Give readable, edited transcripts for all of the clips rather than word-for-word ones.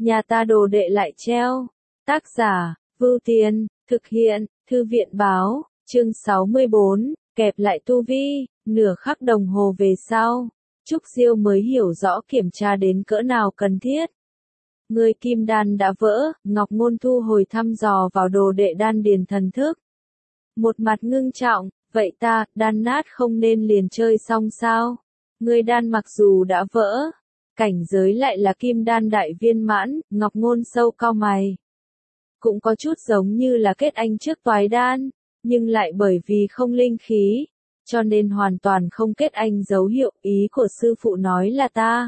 nhà ta đồ đệ lại treo. Tác giả, Vưu Tiền, thực hiện, Thư viện báo, chương 64, kẹp lại tu vi, nửa khắc đồng hồ về sau. Trúc Diêu mới hiểu rõ kiểm tra đến cỡ nào cần thiết. Người kim đan đã vỡ, Ngọc Ngôn thu hồi thăm dò vào đồ đệ đan điền thần thức. Một mặt ngưng trọng, vậy ta, đan nát không nên liền chơi xong sao? Người đan mặc dù đã vỡ, cảnh giới lại là kim đan đại viên mãn, Ngọc Ngôn sâu cau mày. Cũng có chút giống như là kết anh trước toái đan, nhưng lại bởi vì không linh khí, cho nên hoàn toàn không kết anh dấu hiệu. Ý của sư phụ nói là ta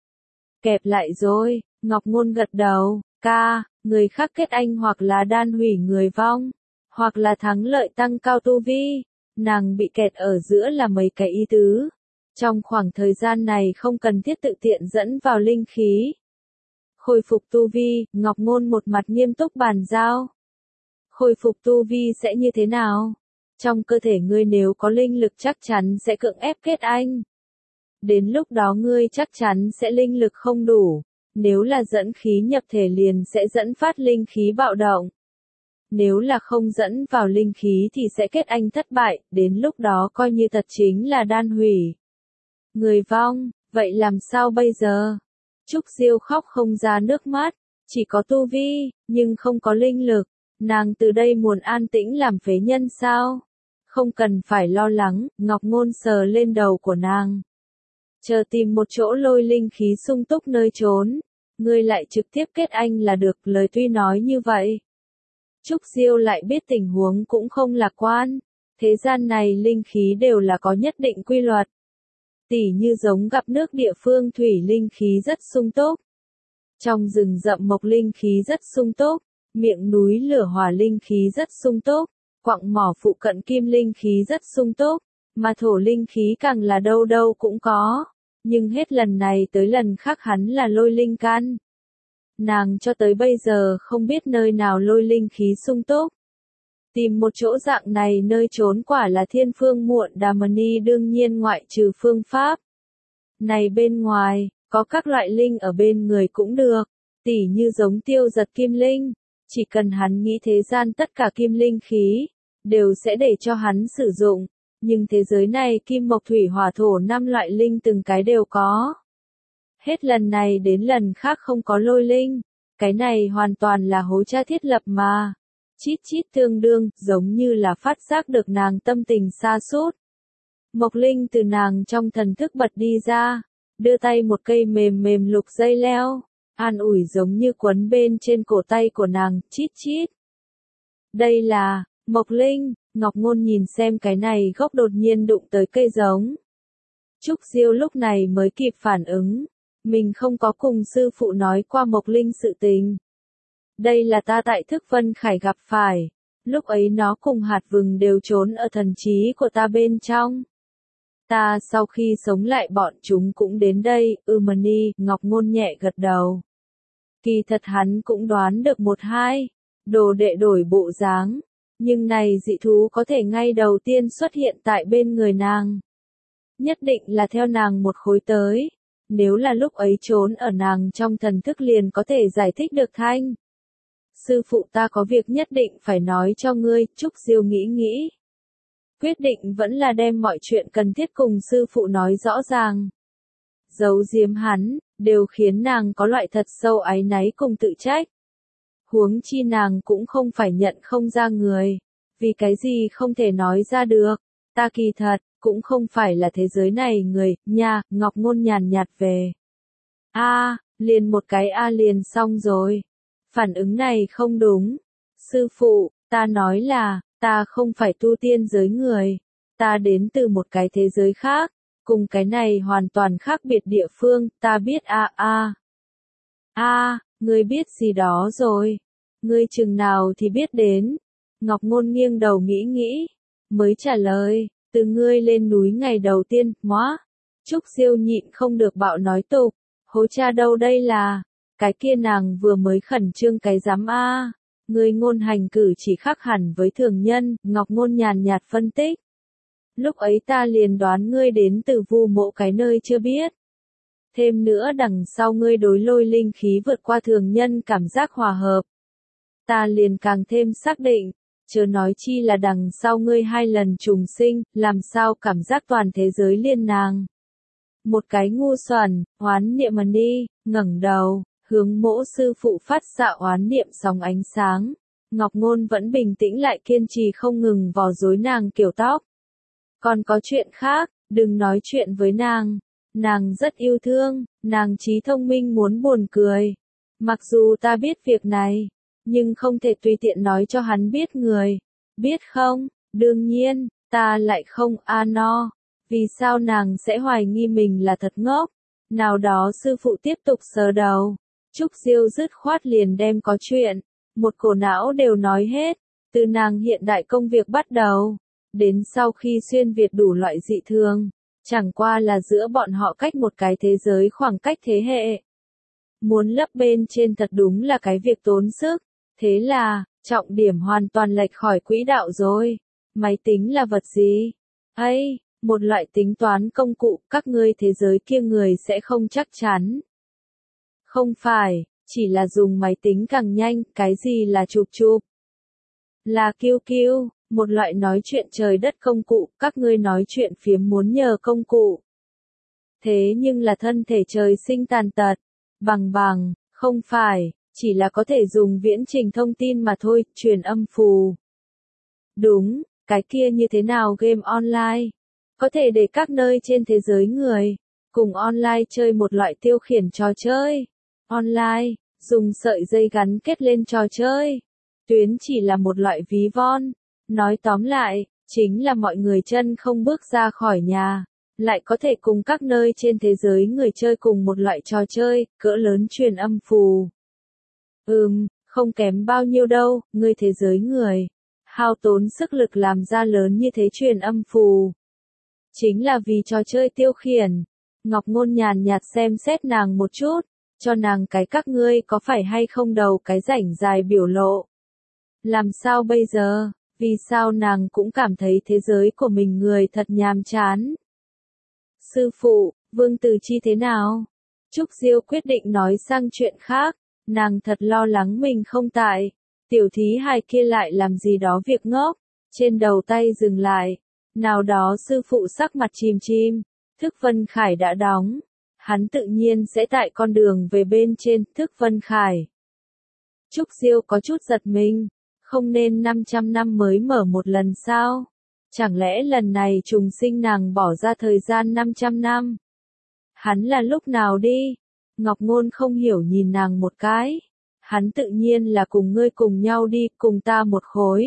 kẹp lại rồi. Ngọc Ngôn gật đầu, ca, người khác kết anh hoặc là đan hủy người vong, hoặc là thắng lợi tăng cao tu vi, nàng bị kẹt ở giữa là mấy cái ý tứ. Trong khoảng thời gian này không cần thiết tự tiện dẫn vào linh khí. Khôi phục tu vi, Ngọc Ngôn một mặt nghiêm túc bàn giao. Khôi phục tu vi sẽ như thế nào? Trong cơ thể ngươi nếu có linh lực chắc chắn sẽ cưỡng ép kết anh. Đến lúc đó ngươi chắc chắn sẽ linh lực không đủ. Nếu là dẫn khí nhập thể liền sẽ dẫn phát linh khí bạo động. Nếu là không dẫn vào linh khí thì sẽ kết anh thất bại, đến lúc đó coi như thật chính là đan hủy. Người vong, vậy làm sao bây giờ? Trúc Diêu khóc không ra nước mắt, chỉ có tu vi, nhưng không có linh lực. Nàng từ đây muốn an tĩnh làm phế nhân sao? Không cần phải lo lắng, Ngọc Ngôn sờ lên đầu của nàng. Chờ tìm một chỗ lôi linh khí sung túc nơi trốn. Ngươi lại trực tiếp kết anh là được, lời tuy nói như vậy. Trúc Diêu lại biết tình huống cũng không lạc quan. Thế gian này linh khí đều là có nhất định quy luật. Tỉ như giống gặp nước địa phương thủy linh khí rất sung túc. Trong rừng rậm mộc linh khí rất sung túc. Miệng núi lửa hỏa linh khí rất sung túc. Quặng mỏ phụ cận kim linh khí rất sung túc. Mà thổ linh khí càng là đâu đâu cũng có. Nhưng hết lần này tới lần khác hắn là lôi linh căn. Nàng cho tới bây giờ không biết nơi nào lôi linh khí sung túc. Tìm một chỗ dạng này nơi trốn quả là thiên phương muộn đà mani, đương nhiên ngoại trừ phương pháp. Này bên ngoài, có các loại linh ở bên người cũng được, tỉ như giống tiêu giật kim linh. Chỉ cần hắn nghĩ thế gian tất cả kim linh khí, đều sẽ để cho hắn sử dụng. Nhưng thế giới này kim mộc thủy hỏa thổ 5 loại linh từng cái đều có. Hết lần này đến lần khác không có lôi linh. Cái này hoàn toàn là hối tra thiết lập mà. Chít chít tương đương, giống như là phát giác được nàng tâm tình sa sút. Mộc linh từ nàng trong thần thức bật đi ra. Đưa tay một cây mềm mềm lục dây leo. An ủi giống như quấn bên trên cổ tay của nàng, chít chít. Đây là Mộc linh. Ngọc Ngôn nhìn xem cái này gốc đột nhiên đụng tới cây giống. Trúc Diêu lúc này mới kịp phản ứng. Mình không có cùng sư phụ nói qua Mộc linh sự tình. Đây là ta tại Thức Vân Khải gặp phải. Lúc ấy nó cùng hạt vừng đều trốn ở thần trí của ta bên trong. Ta sau khi sống lại bọn chúng cũng đến đây, Mani, Ngọc Ngôn nhẹ gật đầu. Kỳ thật hắn cũng đoán được một hai. Đồ đệ đổi bộ dáng. Nhưng này dị thú có thể ngay đầu tiên xuất hiện tại bên người nàng. Nhất định là theo nàng một khối tới. Nếu là lúc ấy trốn ở nàng trong thần thức liền có thể giải thích được thanh. Sư phụ ta có việc nhất định phải nói cho ngươi, Trúc Diêu nghĩ nghĩ. Quyết định vẫn là đem mọi chuyện cần thiết cùng sư phụ nói rõ ràng. Giấu giếm hắn, đều khiến nàng có loại thật sâu áy náy cùng tự trách. Huống chi nàng cũng không phải nhận không ra người. Vì cái gì không thể nói ra được. Ta kỳ thật, cũng không phải là thế giới này người, nha, Ngọc Ngôn nhàn nhạt về. Liền một cái liền xong rồi. Phản ứng này không đúng. Sư phụ, ta nói là, ta không phải tu tiên giới người. Ta đến từ một cái thế giới khác. Cùng cái này hoàn toàn khác biệt địa phương, ta biết ngươi biết gì đó rồi. Ngươi chừng nào thì biết đến. Ngọc Ngôn nghiêng đầu nghĩ nghĩ. Mới trả lời, từ ngươi lên núi ngày đầu tiên, Trúc Diêu nhịn không được bạo nói tục. Hối cha đâu đây là. Cái kia nàng vừa mới khẩn trương cái dám Ngươi ngôn hành cử chỉ khác hẳn với thường nhân, Ngọc Ngôn nhàn nhạt phân tích. Lúc ấy ta liền đoán ngươi đến từ Vu Mộ cái nơi chưa biết. Thêm nữa đằng sau ngươi đối lôi linh khí vượt qua thường nhân cảm giác hòa hợp. Ta liền càng thêm xác định, chớ nói chi là đằng sau ngươi 2 lần trùng sinh, làm sao cảm giác toàn thế giới liên nàng. Một cái ngu xuẩn, oán niệm mà đi, ngẩng đầu, hướng mỗ sư phụ phát xạ oán niệm sóng ánh sáng. Ngọc Ngôn vẫn bình tĩnh lại kiên trì không ngừng vò rối nàng kiểu tóc. Còn có chuyện khác, đừng nói chuyện với nàng. Nàng rất yêu thương, nàng trí thông minh muốn buồn cười. Mặc dù ta biết việc này, nhưng không thể tùy tiện nói cho hắn biết người. Biết không? Đương nhiên, ta lại không no. Vì sao nàng sẽ hoài nghi mình là thật ngốc? Nào đó sư phụ tiếp tục sờ đầu. Trúc Diêu dứt khoát liền đem có chuyện. Một cổ não đều nói hết. Từ nàng hiện đại công việc bắt đầu. Đến sau khi xuyên Việt đủ loại dị thường. Chẳng qua là giữa bọn họ cách một cái thế giới khoảng cách thế hệ. Muốn lấp bên trên thật đúng là cái việc tốn sức. Thế là, trọng điểm hoàn toàn lệch khỏi quỹ đạo rồi. Máy tính là vật gì? Ấy, một loại tính toán công cụ, các ngươi thế giới kia người sẽ không chắc chắn. Không phải, chỉ là dùng máy tính càng nhanh, cái gì là chụp chụp? Là QQ, một loại nói chuyện trời đất công cụ, các ngươi nói chuyện phiếm muốn nhờ công cụ. Thế nhưng là thân thể trời sinh tàn tật, bằng, không phải, chỉ là có thể dùng viễn trình thông tin mà thôi, truyền âm phù. Đúng, cái kia như thế nào game online? Có thể để các nơi trên thế giới người, cùng online chơi một loại tiêu khiển trò chơi. Online, dùng sợi dây gắn kết lên trò chơi. Tuyến chỉ là một loại ví von. Nói tóm lại, chính là mọi người chân không bước ra khỏi nhà, lại có thể cùng các nơi trên thế giới người chơi cùng một loại trò chơi, cỡ lớn truyền âm phù. Không kém bao nhiêu đâu, người thế giới người. Hao tốn sức lực làm ra lớn như thế truyền âm phù. Chính là vì trò chơi tiêu khiển. Ngọc Ngôn nhàn nhạt xem xét nàng một chút, cho nàng cái các ngươi có phải hay không đầu cái rảnh dài biểu lộ. Làm sao bây giờ? Vì sao nàng cũng cảm thấy thế giới của mình người thật nhàm chán? Sư phụ, Vương Từ Chi thế nào? Trúc Diêu quyết định nói sang chuyện khác, nàng thật lo lắng mình không tại. Tiểu thí hài kia lại làm gì đó việc ngốc, trên đầu tay dừng lại. Nào đó sư phụ sắc mặt chìm chim, Thức Vân Khải đã đóng. Hắn tự nhiên sẽ tại con đường về bên trên Thức Vân Khải. Trúc Diêu có chút giật mình. Không nên 500 năm mới mở một lần sao? Chẳng lẽ lần này trùng sinh nàng bỏ ra thời gian 500 năm? Hắn là lúc nào đi? Ngọc Ngôn không hiểu nhìn nàng một cái. Hắn tự nhiên là cùng ngươi cùng nhau đi, cùng ta một khối.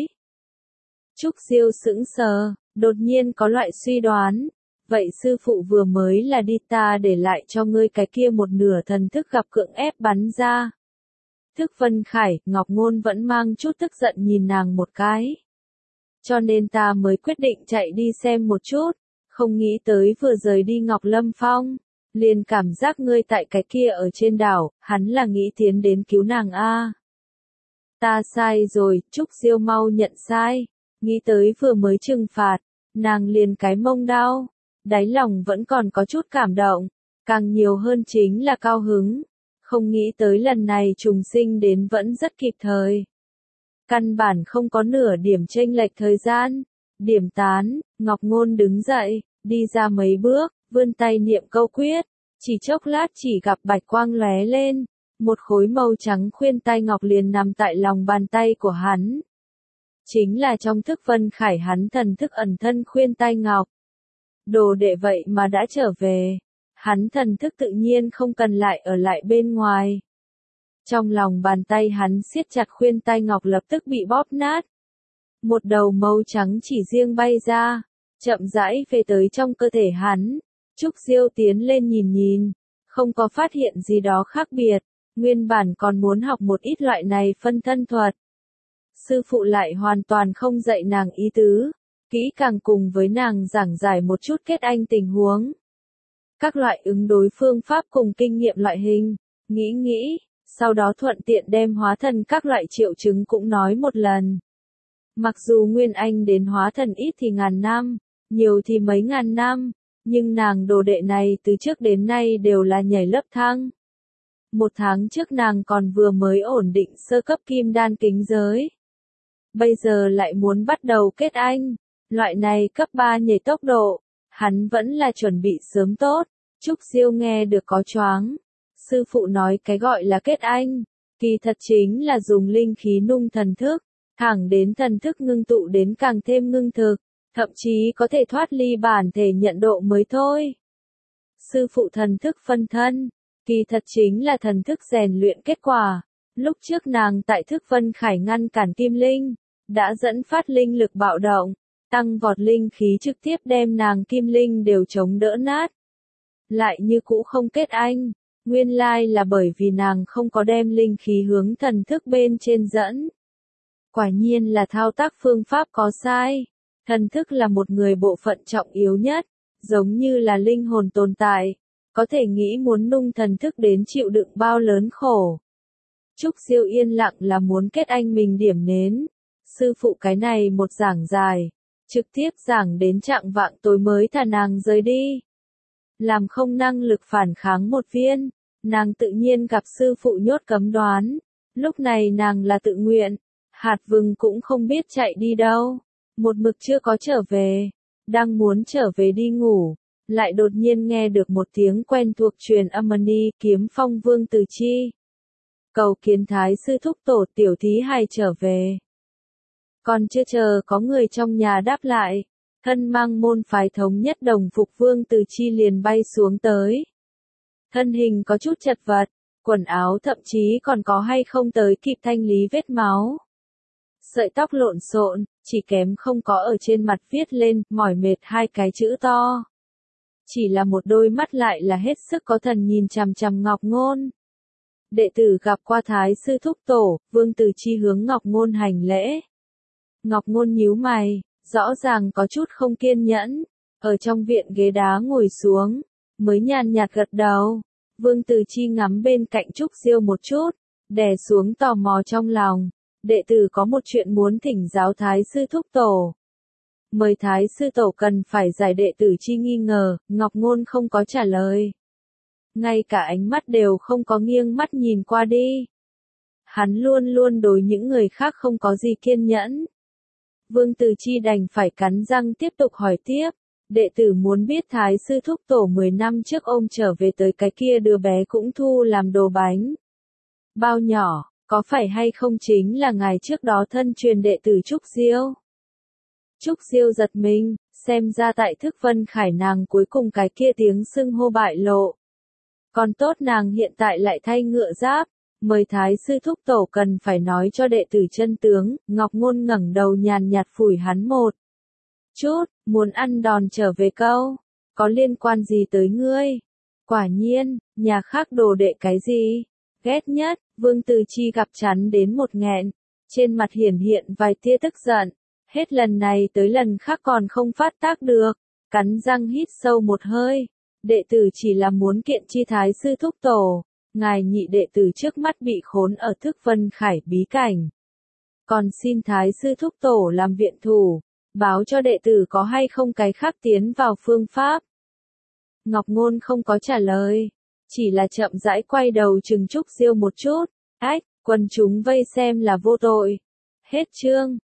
Trúc Diêu sững sờ, đột nhiên có loại suy đoán. Vậy sư phụ vừa mới là đi ta để lại cho ngươi cái kia một nửa thần thức gặp cưỡng ép bắn ra. Thức Vân Khải, Ngọc Ngôn vẫn mang chút tức giận nhìn nàng một cái. Cho nên ta mới quyết định chạy đi xem một chút, không nghĩ tới vừa rời đi Ngọc Lâm Phong. Liền cảm giác ngươi tại cái kia ở trên đảo, hắn là nghĩ tiến đến cứu nàng a. Ta sai rồi, Trúc Diêu mau nhận sai. Nghĩ tới vừa mới trừng phạt, nàng liền cái mông đau. Đáy lòng vẫn còn có chút cảm động, càng nhiều hơn chính là cao hứng. Không nghĩ tới lần này trùng sinh đến vẫn rất kịp thời. Căn bản không có nửa điểm chênh lệch thời gian. Điểm tán, Ngọc Ngôn đứng dậy, đi ra mấy bước, vươn tay niệm câu quyết. Chỉ chốc lát chỉ gặp bạch quang lóe lên. Một khối màu trắng khuyên tai ngọc liền nằm tại lòng bàn tay của hắn. Chính là trong Thức Vân Khải hắn thần thức ẩn thân khuyên tai ngọc. Đồ đệ vậy mà đã trở về. Hắn thần thức tự nhiên không cần lại ở lại bên ngoài. Trong lòng bàn tay hắn siết chặt khuyên tai ngọc lập tức bị bóp nát. Một đầu màu trắng chỉ riêng bay ra, chậm rãi về tới trong cơ thể hắn. Trúc Diêu tiến lên nhìn, không có phát hiện gì đó khác biệt, nguyên bản còn muốn học một ít loại này phân thân thuật. Sư phụ lại hoàn toàn không dạy nàng ý tứ, kỹ càng cùng với nàng giảng giải một chút kết anh tình huống. Các loại ứng đối phương pháp cùng kinh nghiệm loại hình, nghĩ, sau đó thuận tiện đem hóa thần các loại triệu chứng cũng nói một lần. Mặc dù Nguyên Anh đến hóa thần ít thì ngàn năm, nhiều thì mấy ngàn năm, Nhưng nàng đồ đệ này từ trước đến nay đều là nhảy lớp thăng. 1 tháng trước nàng còn vừa mới ổn định sơ cấp kim đan kính giới. Bây giờ lại muốn bắt đầu kết anh. Loại này cấp 3 nhảy tốc độ, hắn vẫn là chuẩn bị sớm tốt. Trúc Siêu nghe được có choáng. Sư phụ nói cái gọi là kết anh, kỳ thật chính là dùng linh khí nung thần thức, thẳng đến thần thức ngưng tụ đến càng thêm ngưng thực, thậm chí có thể thoát ly bản thể nhận độ mới thôi. Sư phụ thần thức phân thân, kỳ thật chính là thần thức rèn luyện kết quả. Lúc trước nàng tại thức vân khải ngăn cản kim linh, đã dẫn phát linh lực bạo động, tăng vọt linh khí trực tiếp đem nàng kim linh đều chống đỡ nát. Lại như cũ không kết anh, nguyên lai là bởi vì nàng không có đem linh khí hướng thần thức bên trên dẫn. Quả nhiên là thao tác phương pháp có sai. Thần thức là một người bộ phận trọng yếu nhất, giống như là linh hồn tồn tại, có thể nghĩ muốn nung thần thức đến chịu đựng bao lớn khổ. Trúc Siêu yên lặng là muốn kết anh mình điểm nến. Sư phụ cái này một giảng dài, trực tiếp giảng đến trạng vạng tối mới thả nàng rời đi. Làm không năng lực phản kháng một viên, nàng tự nhiên gặp sư phụ nhốt cấm đoán. Lúc này nàng là tự nguyện, hạt vừng cũng không biết chạy đi đâu. Một mực chưa có trở về, đang muốn trở về đi ngủ, lại đột nhiên nghe được một tiếng quen thuộc truyền âm đi, Kiếm Phong Vương Từ Chi. Cầu kiến Thái sư thúc tổ, tiểu thí hài trở về. Còn chưa chờ có người trong nhà đáp lại, thân mang môn phái thống nhất đồng phục Vương Từ Chi liền bay xuống tới. Thân hình có chút chật vật, quần áo thậm chí còn có hay không tới kịp thanh lý vết máu. Sợi tóc lộn xộn, chỉ kém không có ở trên mặt viết lên, mỏi mệt 2 cái chữ to. Chỉ là một đôi mắt lại là hết sức có thần nhìn chằm chằm Ngọc Ngôn. Đệ tử gặp qua Thái sư thúc tổ, Vương Từ Chi hướng Ngọc Ngôn hành lễ. Ngọc Ngôn nhíu mày, rõ ràng có chút không kiên nhẫn, ở trong viện ghế đá ngồi xuống, mới nhàn nhạt gật đầu. Vương Từ Chi ngắm bên cạnh Trúc Siêu một chút, đè xuống tò mò trong lòng. Đệ tử có một chuyện muốn thỉnh giáo Thái sư thúc tổ. Mời Thái sư tổ cần phải giải đệ tử chi nghi ngờ, Ngọc Ngôn không có trả lời. Ngay cả ánh mắt đều không có nghiêng mắt nhìn qua đi. Hắn luôn luôn đối những người khác không có gì kiên nhẫn. Vương Từ Chi đành phải cắn răng tiếp tục hỏi tiếp. Đệ tử muốn biết Thái sư thúc tổ 10 năm trước ôm trở về tới cái kia đứa bé cũng thu làm đồ bánh. Bao nhỏ, có phải hay không chính là ngày trước đó thân truyền đệ tử Trúc Siêu? Trúc Siêu giật mình, xem ra tại thức vân khải nàng cuối cùng cái kia tiếng xưng hô bại lộ. Còn tốt nàng hiện tại lại thay ngựa giáp, mời Thái sư thúc tổ cần phải nói cho đệ tử chân tướng. Ngọc Ngôn ngẩng đầu nhàn nhạt phủi hắn một chút, muốn ăn đòn trở về câu, có liên quan gì tới ngươi? Quả nhiên, nhà khác đồ đệ cái gì? Ghét nhất, Vương Từ Chi gặp chắn đến một nghẹn, trên mặt hiển hiện vài tia tức giận, hết lần này tới lần khác còn không phát tác được, cắn răng hít sâu một hơi. Đệ tử chỉ là muốn kiện chi Thái sư thúc tổ, ngài nhị đệ tử trước mắt bị khốn ở thức vân khải bí cảnh. Còn xin Thái sư thúc tổ làm viện thủ, báo cho đệ tử có hay không cái khác tiến vào phương pháp. Ngọc Ngôn không có trả lời, chỉ là chậm rãi quay đầu chừng Trúc Siêu một chút. Ách, quần chúng vây xem là vô tội. Hết chương.